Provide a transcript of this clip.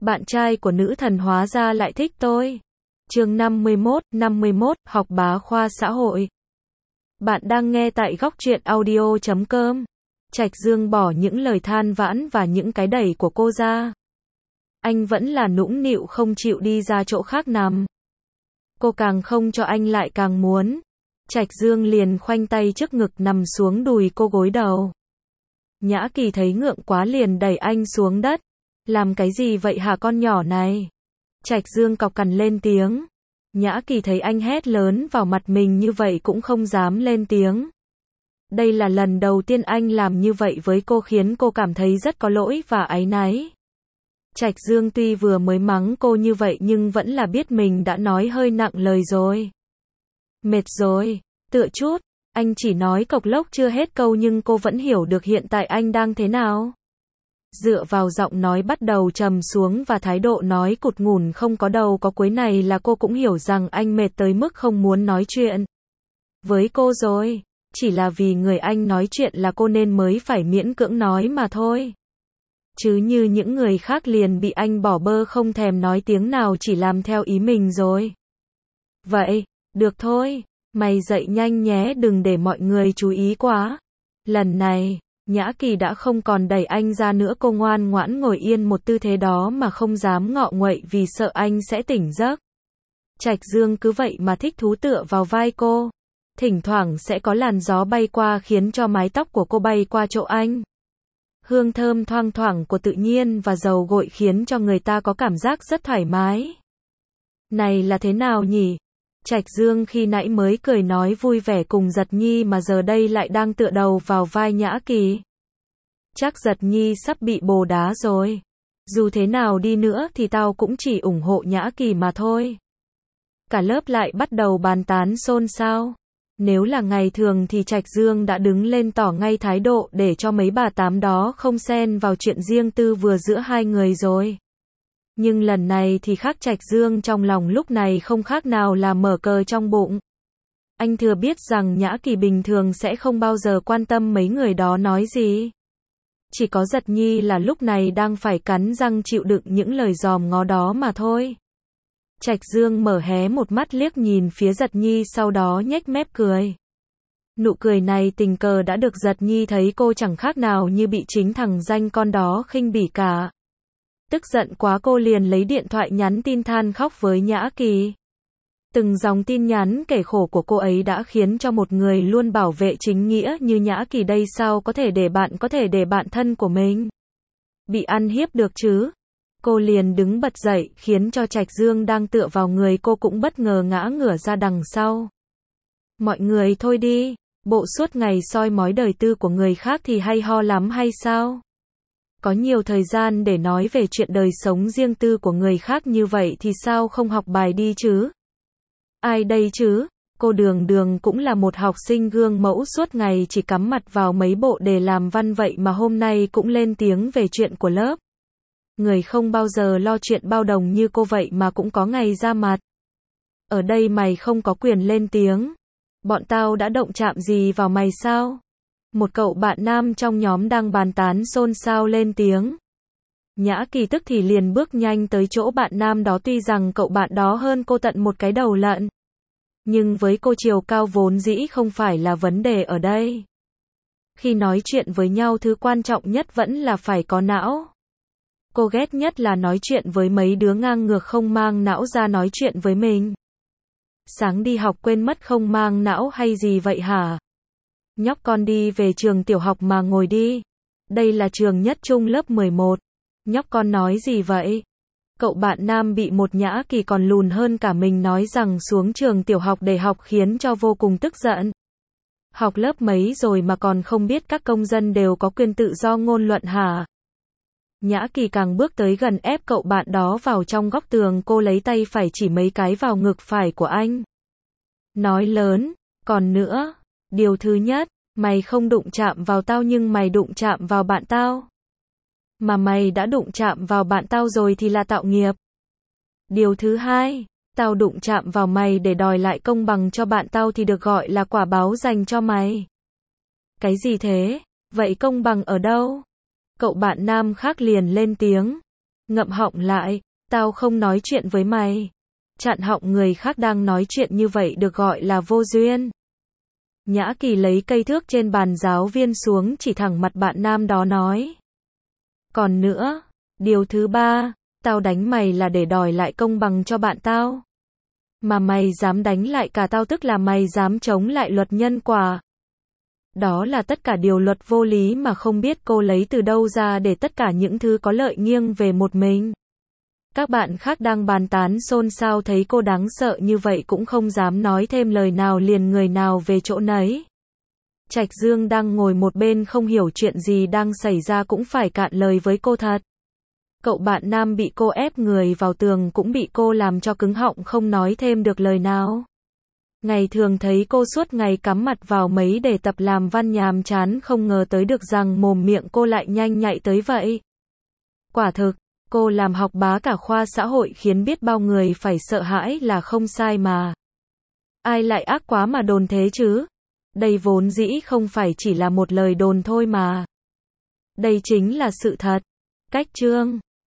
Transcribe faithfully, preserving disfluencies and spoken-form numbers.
Bạn trai của nữ thần hóa ra lại thích tôi. Chương năm mươi mốt, năm mươi mốt, học bá khoa xã hội. Bạn đang nghe tại góc truyện audio chấm com. Trạch Dương bỏ những lời than vãn và những cái đẩy của cô ra. Anh vẫn là nũng nịu không chịu đi ra chỗ khác nằm. Cô càng không cho anh lại càng muốn. Trạch Dương liền khoanh tay trước ngực nằm xuống đùi cô gối đầu. Nhã Kỳ thấy ngượng quá liền đẩy anh xuống đất. Làm cái gì vậy hả con nhỏ này? Trạch Dương cọc cằn lên tiếng. Nhã Kỳ thấy anh hét lớn vào mặt mình như vậy cũng không dám lên tiếng. Đây là lần đầu tiên anh làm như vậy với cô khiến cô cảm thấy rất có lỗi và áy náy. Trạch Dương tuy vừa mới mắng cô như vậy nhưng vẫn là biết mình đã nói hơi nặng lời rồi. Mệt rồi, tựa chút, anh chỉ nói cộc lốc chưa hết câu nhưng cô vẫn hiểu được hiện tại anh đang thế nào. Dựa vào giọng nói bắt đầu trầm xuống và thái độ nói cụt ngủn không có đầu có cuối này là cô cũng hiểu rằng anh mệt tới mức không muốn nói chuyện với cô rồi. Chỉ là vì người anh nói chuyện là cô nên mới phải miễn cưỡng nói mà thôi. Chứ như những người khác liền bị anh bỏ bơ không thèm nói tiếng nào chỉ làm theo ý mình rồi. Vậy, được thôi, mày dậy nhanh nhé đừng để mọi người chú ý quá. Lần này, Nhã Kỳ đã không còn đẩy anh ra nữa, cô ngoan ngoãn ngồi yên một tư thế đó mà không dám ngọ nguậy vì sợ anh sẽ tỉnh giấc. Trạch Dương cứ vậy mà thích thú tựa vào vai cô. Thỉnh thoảng sẽ có làn gió bay qua khiến cho mái tóc của cô bay qua chỗ anh. Hương thơm thoang thoảng của tự nhiên và dầu gội khiến cho người ta có cảm giác rất thoải mái. Này là thế nào nhỉ? Trạch Dương khi nãy mới cười nói vui vẻ cùng Giật Nhi mà giờ đây lại đang tựa đầu vào vai Nhã Kỳ. Chắc Giật Nhi sắp bị bồ đá rồi. Dù thế nào đi nữa thì tao cũng chỉ ủng hộ Nhã Kỳ mà thôi. Cả lớp lại bắt đầu bàn tán xôn xao. Nếu là ngày thường thì Trạch Dương đã đứng lên tỏ ngay thái độ để cho mấy bà tám đó không xen vào chuyện riêng tư vừa giữa hai người rồi. Nhưng lần này thì khác, Trạch Dương trong lòng lúc này không khác nào là mở cờ trong bụng. Anh thừa biết rằng Nhã Kỳ bình thường sẽ không bao giờ quan tâm mấy người đó nói gì. Chỉ có Giật Nhi là lúc này đang phải cắn răng chịu đựng những lời dòm ngó đó mà thôi. Trạch Dương mở hé một mắt liếc nhìn phía Giật Nhi sau đó nhếch mép cười. Nụ cười này tình cờ đã được Giật Nhi thấy cô chẳng khác nào như bị chính thằng danh con đó khinh bỉ cả. Tức giận quá cô liền lấy điện thoại nhắn tin than khóc với Nhã Kỳ. Từng dòng tin nhắn kể khổ của cô ấy đã khiến cho một người luôn bảo vệ chính nghĩa như Nhã Kỳ đây sao có thể để bạn có thể để bạn thân của mình bị ăn hiếp được chứ. Cô liền đứng bật dậy khiến cho Trạch Dương đang tựa vào người cô cũng bất ngờ ngã ngửa ra đằng sau. Mọi người thôi đi, bộ suốt ngày soi mói đời tư của người khác thì hay ho lắm hay sao? Có nhiều thời gian để nói về chuyện đời sống riêng tư của người khác như vậy thì sao không học bài đi chứ? Ai đây chứ? Cô Đường Đường cũng là một học sinh gương mẫu suốt ngày chỉ cắm mặt vào mấy bộ đề làm văn vậy mà hôm nay cũng lên tiếng về chuyện của lớp. Người không bao giờ lo chuyện bao đồng như cô vậy mà cũng có ngày ra mặt. Ở đây mày không có quyền lên tiếng. Bọn tao đã động chạm gì vào mày sao? Một cậu bạn nam trong nhóm đang bàn tán xôn xao lên tiếng. Nhã Kỳ tức thì liền bước nhanh tới chỗ bạn nam đó, tuy rằng cậu bạn đó hơn cô tận một cái đầu lận. Nhưng với cô chiều cao vốn dĩ không phải là vấn đề ở đây. Khi nói chuyện với nhau thứ quan trọng nhất vẫn là phải có não. Cô ghét nhất là nói chuyện với mấy đứa ngang ngược không mang não ra nói chuyện với mình. Sáng đi học quên mất không mang não hay gì vậy hả? Nhóc con đi về trường tiểu học mà ngồi đi. Đây là trường nhất trung lớp mười một. Nhóc con nói gì vậy? Cậu bạn nam bị một Nhã Kỳ còn lùn hơn cả mình nói rằng xuống trường tiểu học để học khiến cho vô cùng tức giận. Học lớp mấy rồi mà còn không biết các công dân đều có quyền tự do ngôn luận hả? Nhã Kỳ càng bước tới gần ép cậu bạn đó vào trong góc tường, cô lấy tay phải chỉ mấy cái vào ngực phải của anh. Nói lớn, còn nữa, điều thứ nhất, mày không đụng chạm vào tao nhưng mày đụng chạm vào bạn tao. Mà mày đã đụng chạm vào bạn tao rồi thì là tạo nghiệp. Điều thứ hai, tao đụng chạm vào mày để đòi lại công bằng cho bạn tao thì được gọi là quả báo dành cho mày. Cái gì thế? Vậy công bằng ở đâu? Cậu bạn nam khác liền lên tiếng. Ngậm họng lại, tao không nói chuyện với mày. Chặn họng người khác đang nói chuyện như vậy được gọi là vô duyên. Nhã Kỳ lấy cây thước trên bàn giáo viên xuống chỉ thẳng mặt bạn nam đó nói. Còn nữa, điều thứ ba, tao đánh mày là để đòi lại công bằng cho bạn tao. Mà mày dám đánh lại cả tao tức là mày dám chống lại luật nhân quả. Đó là tất cả điều luật vô lý mà không biết cô lấy từ đâu ra để tất cả những thứ có lợi nghiêng về một mình. Các bạn khác đang bàn tán xôn xao thấy cô đáng sợ như vậy cũng không dám nói thêm lời nào, liền người nào về chỗ nấy. Trạch Dương đang ngồi một bên không hiểu chuyện gì đang xảy ra cũng phải cạn lời với cô thật. Cậu bạn nam bị cô ép người vào tường cũng bị cô làm cho cứng họng không nói thêm được lời nào. Ngày thường thấy cô suốt ngày cắm mặt vào mấy đề tập làm văn nhàm chán, không ngờ tới được rằng mồm miệng cô lại nhanh nhạy tới vậy. Quả thực, cô làm học bá cả khoa xã hội khiến biết bao người phải sợ hãi là không sai mà. Ai lại ác quá mà đồn thế chứ? Đây vốn dĩ không phải chỉ là một lời đồn thôi mà. Đây chính là sự thật. Cách chương